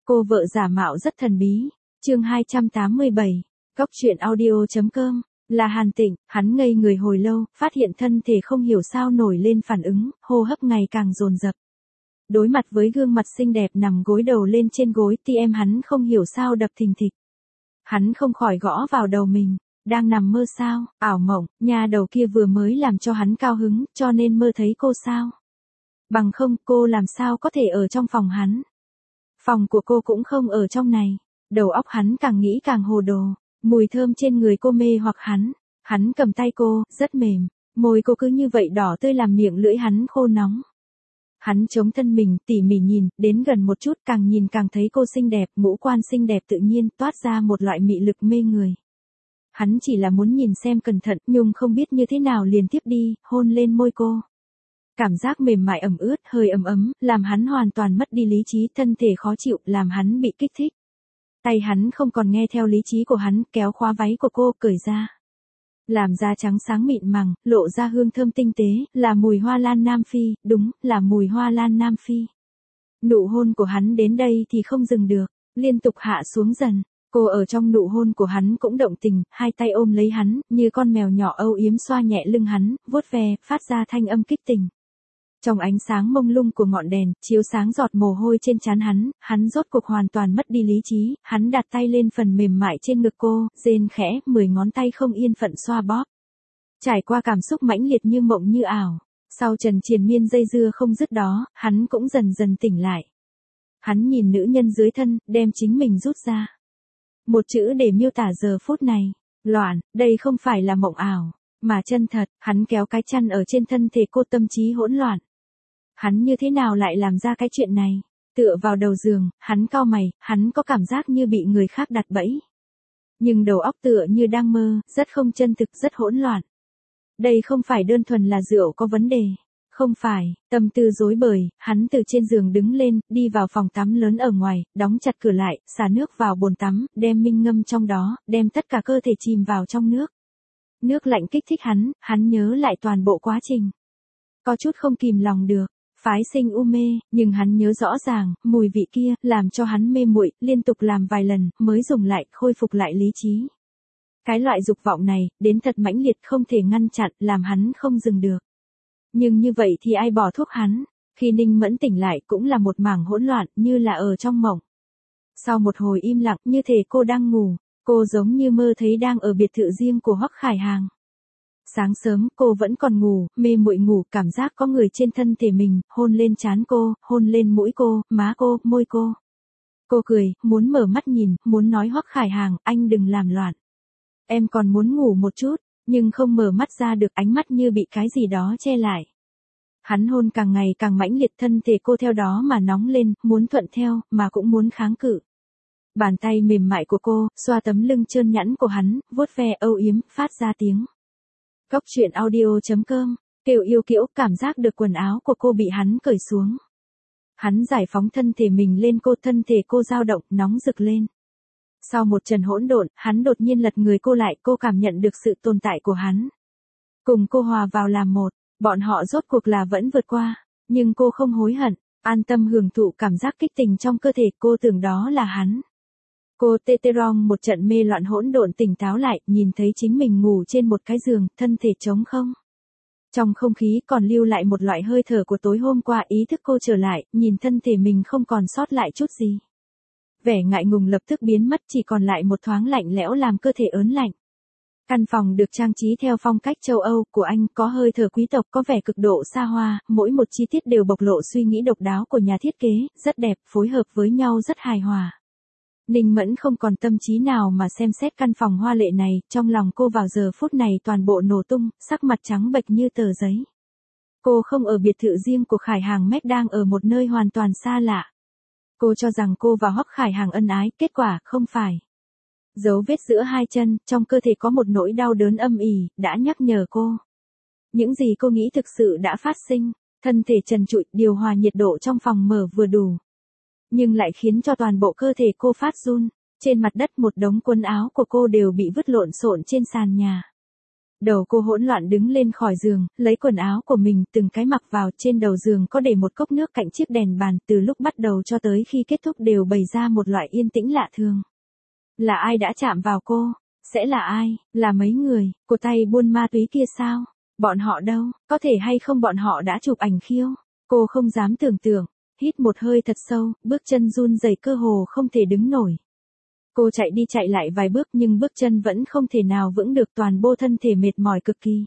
Cô vợ giả mạo rất thần bí. Chương 287. Góc truyện audio.com. Là Hàn Tịnh, hắn ngây người hồi lâu, phát hiện thân thể không hiểu sao nổi lên phản ứng, hô hấp ngày càng dồn dập. Đối mặt với gương mặt xinh đẹp nằm gối đầu lên trên gối, tim hắn không hiểu sao đập thình thịch. Hắn không khỏi gõ vào đầu mình, đang nằm mơ sao, ảo mộng, nhà đầu kia vừa mới làm cho hắn cao hứng, cho nên mơ thấy cô sao. Bằng không, cô làm sao có thể ở trong phòng hắn. Phòng của cô cũng không ở trong này. Đầu óc hắn càng nghĩ càng hồ đồ. Mùi thơm trên người cô mê hoặc hắn. Hắn cầm tay cô, rất mềm. Môi cô cứ như vậy đỏ tươi làm miệng lưỡi hắn khô nóng. Hắn chống thân mình, tỉ mỉ nhìn, đến gần một chút, càng nhìn càng thấy cô xinh đẹp, ngũ quan xinh đẹp tự nhiên, toát ra một loại mị lực mê người. Hắn chỉ là muốn nhìn xem cẩn thận, nhưng không biết như thế nào liền tiếp đi, hôn lên môi cô. Cảm giác mềm mại ẩm ướt, hơi ấm ấm, làm hắn hoàn toàn mất đi lý trí, thân thể khó chịu, làm hắn bị kích thích. Tay hắn không còn nghe theo lý trí của hắn, kéo khóa váy của cô, cởi ra. Làm da trắng sáng mịn màng, lộ ra hương thơm tinh tế, là mùi hoa lan Nam Phi, đúng, là mùi hoa lan Nam Phi. Nụ hôn của hắn đến đây thì không dừng được, liên tục hạ xuống dần. Cô ở trong nụ hôn của hắn cũng động tình, hai tay ôm lấy hắn, như con mèo nhỏ âu yếm xoa nhẹ lưng hắn, vuốt ve, phát ra thanh âm kích tình. Trong ánh sáng mông lung của ngọn đèn, chiếu sáng giọt mồ hôi trên trán hắn rốt cuộc hoàn toàn mất đi lý trí, hắn đặt tay lên phần mềm mại trên ngực cô, rên khẽ, 10 ngón tay không yên phận xoa bóp. Trải qua cảm xúc mãnh liệt như mộng như ảo, sau trần triền miên dây dưa không dứt đó, hắn cũng dần dần tỉnh lại. Hắn nhìn nữ nhân dưới thân, đem chính mình rút ra. Một chữ để miêu tả giờ phút này, loạn, đây không phải là mộng ảo, mà chân thật. Hắn kéo cái chăn ở trên thân thể cô, tâm trí hỗn loạn. Hắn như thế nào lại làm ra cái chuyện này? Tựa vào đầu giường, hắn cau mày, hắn có cảm giác như bị người khác đặt bẫy. Nhưng đầu óc tựa như đang mơ, rất không chân thực, rất hỗn loạn. Đây không phải đơn thuần là rượu có vấn đề. Không phải, tâm tư rối bời, hắn từ trên giường đứng lên, đi vào phòng tắm lớn ở ngoài, đóng chặt cửa lại, xả nước vào bồn tắm, đem minh ngâm trong đó, đem tất cả cơ thể chìm vào trong nước. Nước lạnh kích thích hắn nhớ lại toàn bộ quá trình. Có chút không kìm lòng được. Phái sinh u mê, nhưng hắn nhớ rõ ràng, mùi vị kia, làm cho hắn mê muội, liên tục làm vài lần, mới dùng lại, khôi phục lại lý trí. Cái loại dục vọng này, đến thật mãnh liệt không thể ngăn chặn, làm hắn không dừng được. Nhưng như vậy thì ai bỏ thuốc hắn, khi Ninh Mẫn tỉnh lại cũng là một mảng hỗn loạn, như là ở trong mộng. Sau một hồi im lặng, như thể cô đang ngủ, cô giống như mơ thấy đang ở biệt thự riêng của Hoắc Khải Hàng. Sáng sớm, cô vẫn còn ngủ, mê muội ngủ, cảm giác có người trên thân thể mình, hôn lên trán cô, hôn lên mũi cô, má cô, môi cô. Cô cười, muốn mở mắt nhìn, muốn nói Hoắc Khải Hàng, anh đừng làm loạn. Em còn muốn ngủ một chút, nhưng không mở mắt ra được, ánh mắt như bị cái gì đó che lại. Hắn hôn càng ngày càng mãnh liệt, thân thể cô theo đó mà nóng lên, muốn thuận theo, mà cũng muốn kháng cự. Bàn tay mềm mại của cô, xoa tấm lưng trơn nhẵn của hắn, vuốt ve âu yếm, phát ra tiếng. Góc truyện audio.com, kêu yêu kiễu, cảm giác được quần áo của cô bị hắn cởi xuống. Hắn giải phóng thân thể mình lên cô, thân thể cô dao động, nóng rực lên. Sau một trận hỗn độn, hắn đột nhiên lật người cô lại, cô cảm nhận được sự tồn tại của hắn. Cùng cô hòa vào làm một, bọn họ rốt cuộc là vẫn vượt qua, nhưng cô không hối hận, an tâm hưởng thụ cảm giác kích tình trong cơ thể, cô tưởng đó là hắn. Cô tê tê rong một trận mê loạn hỗn độn tỉnh táo lại, nhìn thấy chính mình ngủ trên một cái giường, thân thể trống không. Trong không khí còn lưu lại một loại hơi thở của tối hôm qua, ý thức cô trở lại, nhìn thân thể mình không còn sót lại chút gì. Vẻ ngại ngùng lập tức biến mất, chỉ còn lại một thoáng lạnh lẽo làm cơ thể ớn lạnh. Căn phòng được trang trí theo phong cách châu Âu của anh, có hơi thở quý tộc, có vẻ cực độ xa hoa, mỗi một chi tiết đều bộc lộ suy nghĩ độc đáo của nhà thiết kế, rất đẹp, phối hợp với nhau rất hài hòa. Ninh Mẫn không còn tâm trí nào mà xem xét căn phòng hoa lệ này, trong lòng cô vào giờ phút này toàn bộ nổ tung, sắc mặt trắng bệch như tờ giấy. Cô không ở biệt thự riêng của Khải Hàng, Mac đang ở một nơi hoàn toàn xa lạ. Cô cho rằng cô và Hoắc Khải Hàng ân ái, kết quả không phải. Dấu vết giữa hai chân, trong cơ thể có một nỗi đau đớn âm ỉ, đã nhắc nhở cô. Những gì cô nghĩ thực sự đã phát sinh, thân thể trần trụi, điều hòa nhiệt độ trong phòng mở vừa đủ. Nhưng lại khiến cho toàn bộ cơ thể cô phát run. Trên mặt đất một đống quần áo của cô đều bị vứt lộn xộn trên sàn nhà. Đầu cô hỗn loạn đứng lên khỏi giường, lấy quần áo của mình từng cái mặc vào, trên đầu giường có để một cốc nước cạnh chiếc đèn bàn, từ lúc bắt đầu cho tới khi kết thúc đều bày ra một loại yên tĩnh lạ thường. Là ai đã chạm vào cô? Sẽ là ai? Là mấy người, của tay buôn ma túy kia sao? Bọn họ đâu? Có thể hay không bọn họ đã chụp ảnh khiêu? Cô không dám tưởng tượng, hít một hơi thật sâu, bước chân run rẩy cơ hồ không thể đứng nổi. Cô chạy đi chạy lại vài bước nhưng bước chân vẫn không thể nào vững được, toàn bộ thân thể mệt mỏi cực kỳ.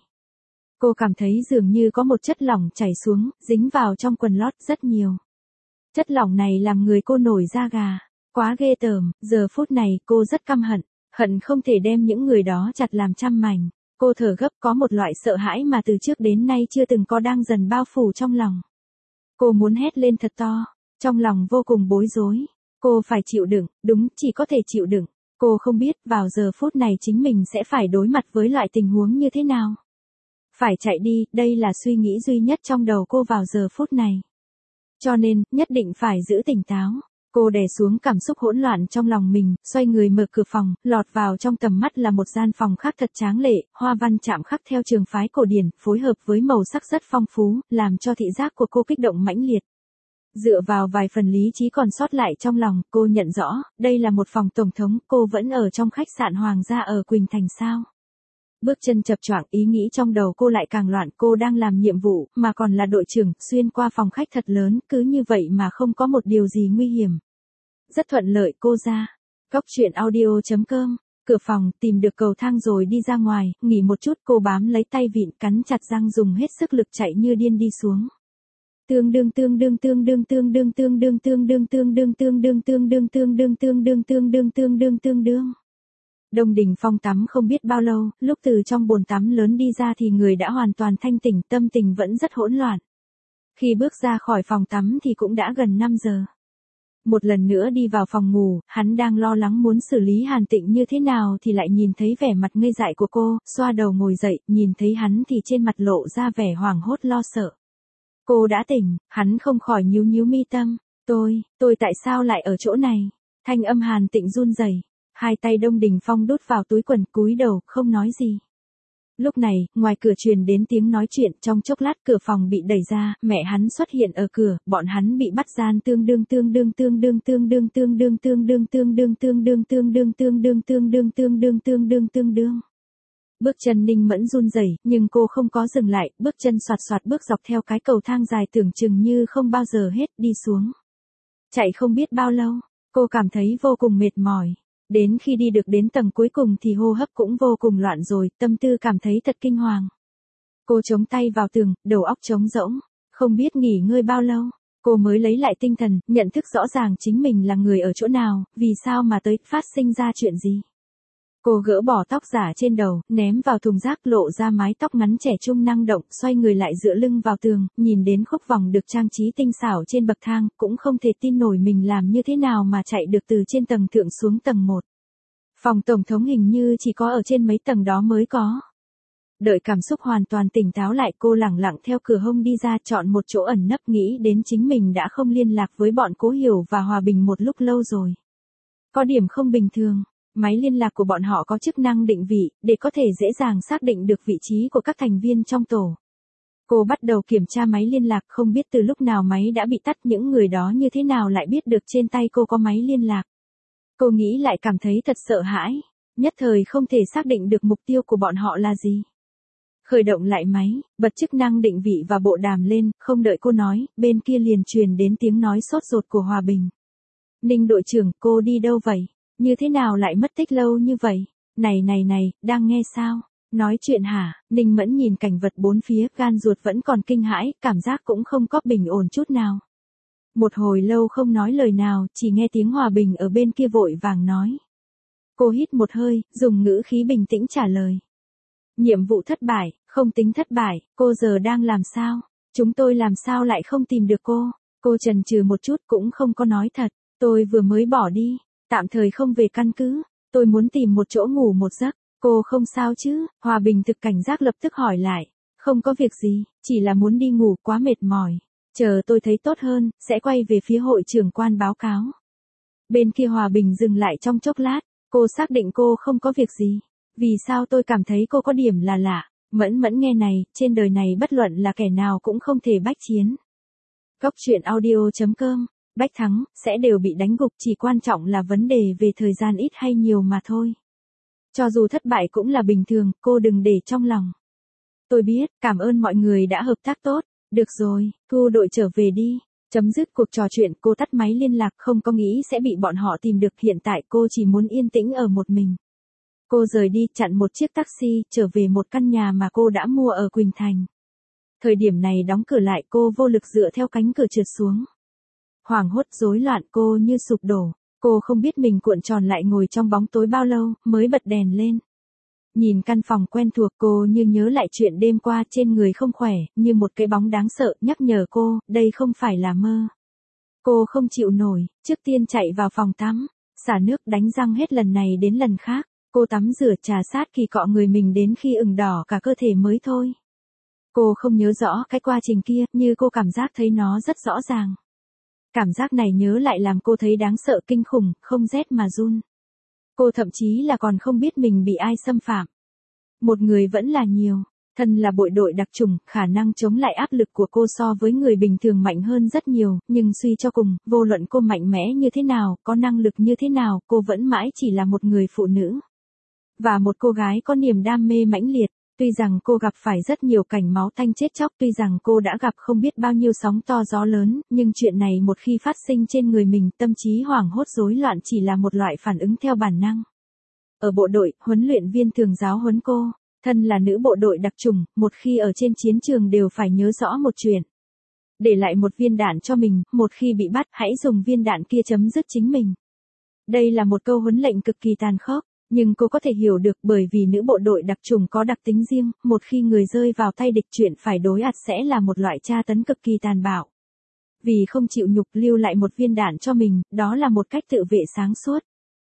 Cô cảm thấy dường như có một chất lỏng chảy xuống, dính vào trong quần lót rất nhiều. Chất lỏng này làm người cô nổi da gà. Quá ghê tởm, giờ phút này cô rất căm hận, hận không thể đem những người đó chặt làm trăm mảnh. Cô thở gấp, có một loại sợ hãi mà từ trước đến nay chưa từng có đang dần bao phủ trong lòng. Cô muốn hét lên thật to, trong lòng vô cùng bối rối. Cô phải chịu đựng, đúng, chỉ có thể chịu đựng. Cô không biết vào giờ phút này chính mình sẽ phải đối mặt với loại tình huống như thế nào. Phải chạy đi, đây là suy nghĩ duy nhất trong đầu cô vào giờ phút này. Cho nên, nhất định phải giữ tỉnh táo. Cô đè xuống cảm xúc hỗn loạn trong lòng mình, xoay người mở cửa phòng, lọt vào trong tầm mắt là một gian phòng khác thật tráng lệ, hoa văn chạm khắc theo trường phái cổ điển, phối hợp với màu sắc rất phong phú, làm cho thị giác của cô kích động mãnh liệt. Dựa vào vài phần lý trí còn sót lại trong lòng, cô nhận rõ, đây là một phòng tổng thống, cô vẫn ở trong khách sạn Hoàng gia ở Quỳnh Thành sao. Bước chân chập choạng, ý nghĩ trong đầu cô lại càng loạn, cô đang làm nhiệm vụ, mà còn là đội trưởng, xuyên qua phòng khách thật lớn, cứ như vậy mà không có một điều gì nguy hiểm. Rất thuận lợi, cô ra. Góc truyện audio.com, cửa phòng, tìm được cầu thang rồi đi ra ngoài, nghỉ một chút, cô bám lấy tay vịn, cắn chặt răng dùng hết sức lực chạy như điên đi xuống. Tương đương tương đương tương đương tương đương tương đương tương đương tương đương tương đương tương đương tương đương tương đương tương đương tương đương tương đương. Đông Đình Phong tắm không biết bao lâu, lúc từ trong bồn tắm lớn đi ra thì người đã hoàn toàn thanh tỉnh, tâm tình vẫn rất hỗn loạn. Khi bước ra khỏi phòng tắm thì cũng đã gần 5 giờ. Một lần nữa đi vào phòng ngủ, hắn đang lo lắng muốn xử lý Hàn Tịnh như thế nào thì lại nhìn thấy vẻ mặt ngây dại của cô, xoa đầu ngồi dậy, nhìn thấy hắn thì trên mặt lộ ra vẻ hoảng hốt lo sợ. Cô đã tỉnh, hắn không khỏi nhíu nhíu mi tâm. Tôi tại sao lại ở chỗ này? Thanh âm Hàn Tịnh run rẩy, hai tay Đông Đình Phong đút vào túi quần, cúi đầu, không nói gì. Lúc này, ngoài cửa truyền đến tiếng nói chuyện, trong chốc lát cửa phòng bị đẩy ra, mẹ hắn xuất hiện ở cửa, bọn hắn bị bắt gian tương đương tương đương tương đương tương đương tương đương tương đương tương đương tương đương tương đương tương đương tương đương tương đương tương đương tương đương. Bước chân Ninh Mẫn run rẩy, nhưng cô không có dừng lại, bước chân xoạt xoạt bước dọc theo cái cầu thang dài tưởng chừng như không bao giờ hết, đi xuống. Chạy không biết bao lâu, cô cảm thấy vô cùng mệt mỏi. Đến khi đi được đến tầng cuối cùng thì hô hấp cũng vô cùng loạn rồi, tâm tư cảm thấy thật kinh hoàng. Cô chống tay vào tường, đầu óc trống rỗng, không biết nghỉ ngơi bao lâu, cô mới lấy lại tinh thần, nhận thức rõ ràng chính mình là người ở chỗ nào, vì sao mà tới, phát sinh ra chuyện gì. Cô gỡ bỏ tóc giả trên đầu, ném vào thùng rác, lộ ra mái tóc ngắn trẻ trung năng động, xoay người lại dựa lưng vào tường, nhìn đến khúc vòng được trang trí tinh xảo trên bậc thang, cũng không thể tin nổi mình làm như thế nào mà chạy được từ trên tầng thượng xuống tầng 1. Phòng tổng thống hình như chỉ có ở trên mấy tầng đó mới có. Đợi cảm xúc hoàn toàn tỉnh táo lại, cô lẳng lặng theo cửa hông đi ra, chọn một chỗ ẩn nấp, nghĩ đến chính mình đã không liên lạc với bọn Cố Hiểu và Hòa Bình một lúc lâu rồi. Có điểm không bình thường. Máy liên lạc của bọn họ có chức năng định vị, để có thể dễ dàng xác định được vị trí của các thành viên trong tổ. Cô bắt đầu kiểm tra máy liên lạc, không biết từ lúc nào máy đã bị tắt, những người đó như thế nào lại biết được trên tay cô có máy liên lạc. Cô nghĩ lại cảm thấy thật sợ hãi, nhất thời không thể xác định được mục tiêu của bọn họ là gì. Khởi động lại máy, bật chức năng định vị và bộ đàm lên, không đợi cô nói, bên kia liền truyền đến tiếng nói sốt ruột của Hòa Bình. Ninh đội trưởng, cô đi đâu vậy? Như thế nào lại mất tích lâu như vậy? Này, đang nghe sao? Nói chuyện hả? Ninh Mẫn nhìn cảnh vật bốn phía, gan ruột vẫn còn kinh hãi, cảm giác cũng không có bình ổn chút nào. Một hồi lâu không nói lời nào, chỉ nghe tiếng Hòa Bình ở bên kia vội vàng nói. Cô hít một hơi, dùng ngữ khí bình tĩnh trả lời. Nhiệm vụ thất bại, không tính thất bại, cô giờ đang làm sao? Chúng tôi làm sao lại không tìm được cô? Cô chần chừ một chút cũng không có nói thật, tôi vừa mới bỏ đi. Tạm thời không về căn cứ, tôi muốn tìm một chỗ ngủ một giấc, cô không sao chứ? Hòa Bình thực cảnh giác lập tức hỏi lại, không có việc gì, chỉ là muốn đi ngủ, quá mệt mỏi, chờ tôi thấy tốt hơn, sẽ quay về phía hội trưởng quan báo cáo. Bên kia Hòa Bình dừng lại trong chốc lát, cô xác định cô không có việc gì. Vì sao tôi cảm thấy cô có điểm là lạ? Mẫn Mẫn nghe này, trên đời này bất luận là kẻ nào cũng không thể bách chiến. Góc truyện audio.com, bách thắng, sẽ đều bị đánh gục, chỉ quan trọng là vấn đề về thời gian ít hay nhiều mà thôi. Cho dù thất bại cũng là bình thường, cô đừng để trong lòng. Tôi biết, cảm ơn mọi người đã hợp tác tốt. Được rồi, thu đội trở về đi. Chấm dứt cuộc trò chuyện, cô tắt máy liên lạc, không có nghĩ sẽ bị bọn họ tìm được, hiện tại cô chỉ muốn yên tĩnh ở một mình. Cô rời đi, chặn một chiếc taxi, trở về một căn nhà mà cô đã mua ở Quỳnh Thành. Thời điểm này đóng cửa lại, cô vô lực dựa theo cánh cửa trượt xuống. Hoảng hốt rối loạn, cô như sụp đổ. Cô không biết mình cuộn tròn lại ngồi trong bóng tối bao lâu, mới bật đèn lên. Nhìn căn phòng quen thuộc, cô như nhớ lại chuyện đêm qua, trên người không khỏe, như một cái bóng đáng sợ, nhắc nhở cô, đây không phải là mơ. Cô không chịu nổi, trước tiên chạy vào phòng tắm, xả nước đánh răng hết lần này đến lần khác. Cô tắm rửa trà sát kỳ cọ người mình đến khi ửng đỏ cả cơ thể mới thôi. Cô không nhớ rõ cái quá trình kia, như cô cảm giác thấy nó rất rõ ràng. Cảm giác này nhớ lại làm cô thấy đáng sợ kinh khủng, không rét mà run. Cô thậm chí là còn không biết mình bị ai xâm phạm. Một người vẫn là nhiều. Thân là bộ đội đặc chủng, khả năng chống lại áp lực của cô so với người bình thường mạnh hơn rất nhiều, nhưng suy cho cùng, vô luận cô mạnh mẽ như thế nào, có năng lực như thế nào, cô vẫn mãi chỉ là một người phụ nữ. Và một cô gái có niềm đam mê mãnh liệt. Tuy rằng cô gặp phải rất nhiều cảnh máu tanh chết chóc, tuy rằng cô đã gặp không biết bao nhiêu sóng to gió lớn, nhưng chuyện này một khi phát sinh trên người mình, tâm trí hoảng hốt rối loạn chỉ là một loại phản ứng theo bản năng. Ở bộ đội, huấn luyện viên thường giáo huấn cô, thân là nữ bộ đội đặc chủng, một khi ở trên chiến trường đều phải nhớ rõ một chuyện. Để lại một viên đạn cho mình, một khi bị bắt, hãy dùng viên đạn kia chấm dứt chính mình. Đây là một câu huấn lệnh cực kỳ tàn khốc. Nhưng cô có thể hiểu được, bởi vì nữ bộ đội đặc chủng có đặc tính riêng, một khi người rơi vào tay địch, chuyện phải đối mặt sẽ là một loại tra tấn cực kỳ tàn bạo. Vì không chịu nhục lưu lại một viên đạn cho mình, đó là một cách tự vệ sáng suốt.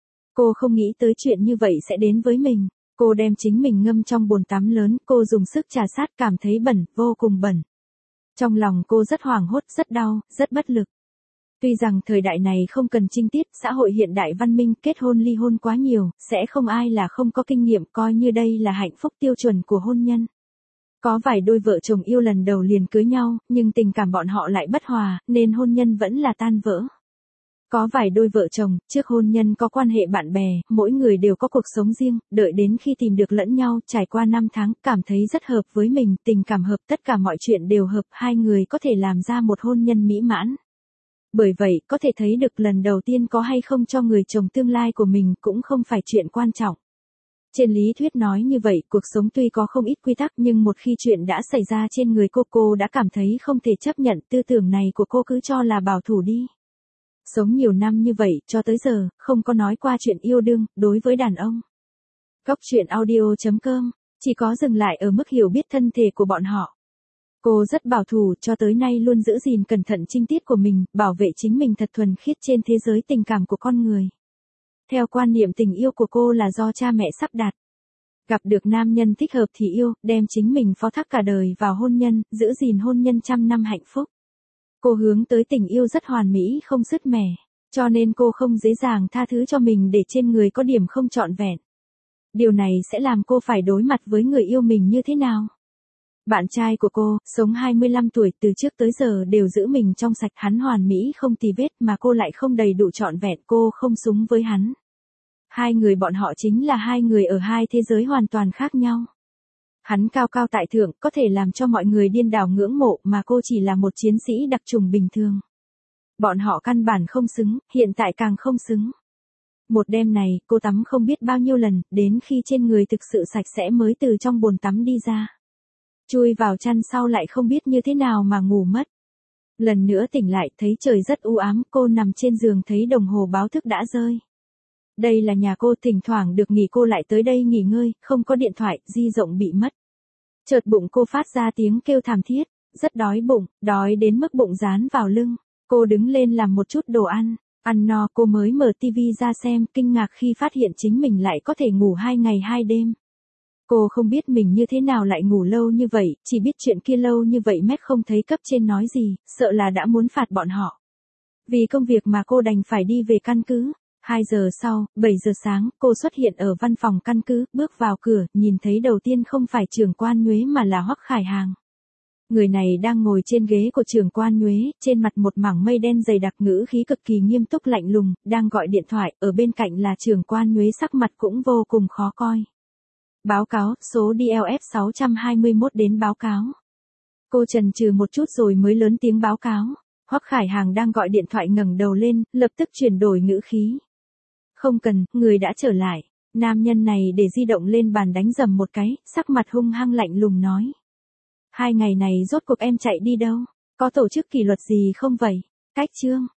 Cô không nghĩ tới chuyện như vậy sẽ đến với mình. Cô đem chính mình ngâm trong bồn tắm lớn, cô dùng sức trà sát, cảm thấy bẩn, vô cùng bẩn. Trong lòng cô rất hoảng hốt, rất đau, rất bất lực. Tuy rằng thời đại này không cần trinh tiết, xã hội hiện đại văn minh, kết hôn ly hôn quá nhiều, sẽ không ai là không có kinh nghiệm, coi như đây là hạnh phúc tiêu chuẩn của hôn nhân. Có vài đôi vợ chồng yêu lần đầu liền cưới nhau, nhưng tình cảm bọn họ lại bất hòa, nên hôn nhân vẫn là tan vỡ. Có vài đôi vợ chồng, trước hôn nhân có quan hệ bạn bè, mỗi người đều có cuộc sống riêng, đợi đến khi tìm được lẫn nhau, trải qua 5 tháng, cảm thấy rất hợp với mình, tình cảm hợp, tất cả mọi chuyện đều hợp, hai người có thể làm ra một hôn nhân mỹ mãn. Bởi vậy, có thể thấy được lần đầu tiên có hay không cho người chồng tương lai của mình cũng không phải chuyện quan trọng. Trên lý thuyết nói như vậy, cuộc sống tuy có không ít quy tắc, nhưng một khi chuyện đã xảy ra trên người cô đã cảm thấy không thể chấp nhận, tư tưởng này của cô cứ cho là bảo thủ đi. Sống nhiều năm như vậy, cho tới giờ, không có nói qua chuyện yêu đương, đối với đàn ông. Góc truyện audio.com, chỉ có dừng lại ở mức hiểu biết thân thể của bọn họ. Cô rất bảo thủ, cho tới nay luôn giữ gìn cẩn thận trinh tiết của mình, bảo vệ chính mình thật thuần khiết trên thế giới tình cảm của con người. Theo quan niệm tình yêu của cô là do cha mẹ sắp đặt. Gặp được nam nhân thích hợp thì yêu, đem chính mình phó thác cả đời vào hôn nhân, giữ gìn hôn nhân trăm năm hạnh phúc. Cô hướng tới tình yêu rất hoàn mỹ không sứt mẻ, cho nên cô không dễ dàng tha thứ cho mình để trên người có điểm không trọn vẹn. Điều này sẽ làm cô phải đối mặt với người yêu mình như thế nào? Bạn trai của cô, sống 25 tuổi, từ trước tới giờ đều giữ mình trong sạch, hắn hoàn mỹ không tì vết mà cô lại không đầy đủ trọn vẹn, cô không xứng với hắn. Hai người bọn họ chính là hai người ở hai thế giới hoàn toàn khác nhau. Hắn cao cao tại thượng, có thể làm cho mọi người điên đảo ngưỡng mộ, mà cô chỉ là một chiến sĩ đặc chủng bình thường. Bọn họ căn bản không xứng, hiện tại càng không xứng. Một đêm này, cô tắm không biết bao nhiêu lần, đến khi trên người thực sự sạch sẽ mới từ trong bồn tắm đi ra. Chui vào chăn sau lại không biết như thế nào mà ngủ mất. Lần nữa tỉnh lại, thấy trời rất u ám, cô nằm trên giường thấy đồng hồ báo thức đã rơi. Đây là nhà cô, thỉnh thoảng được nghỉ cô lại tới đây nghỉ ngơi, không có điện thoại, di động bị mất. Chợt bụng cô phát ra tiếng kêu thảm thiết, rất đói bụng, đói đến mức bụng dán vào lưng. Cô đứng lên làm một chút đồ ăn, ăn no cô mới mở tivi ra xem, kinh ngạc khi phát hiện chính mình lại có thể ngủ 2 ngày 2 đêm. Cô không biết mình như thế nào lại ngủ lâu như vậy, chỉ biết chuyện kia lâu như vậy mét không thấy cấp trên nói gì, sợ là đã muốn phạt bọn họ. Vì công việc mà cô đành phải đi về căn cứ. 2 giờ sau, 7 giờ sáng, cô xuất hiện ở văn phòng căn cứ, bước vào cửa, nhìn thấy đầu tiên không phải trưởng quan Nhuế mà là Hoắc Khải Hàng. Người này đang ngồi trên ghế của trưởng quan Nhuế, trên mặt một mảng mây đen dày đặc, ngữ khí cực kỳ nghiêm túc lạnh lùng, đang gọi điện thoại, ở bên cạnh là trưởng quan Nhuế, sắc mặt cũng vô cùng khó coi. Báo cáo, số DLF 621 đến báo cáo. Cô chần chừ một chút rồi mới lớn tiếng báo cáo. Hoắc Khải Hàng đang gọi điện thoại ngẩng đầu lên, lập tức chuyển đổi ngữ khí. Không cần, người đã trở lại. Nam nhân này để di động lên bàn đánh dầm một cái, sắc mặt hung hăng lạnh lùng nói. 2 ngày này rốt cuộc em chạy đi đâu? Có tổ chức kỷ luật gì không vậy? Cách chương.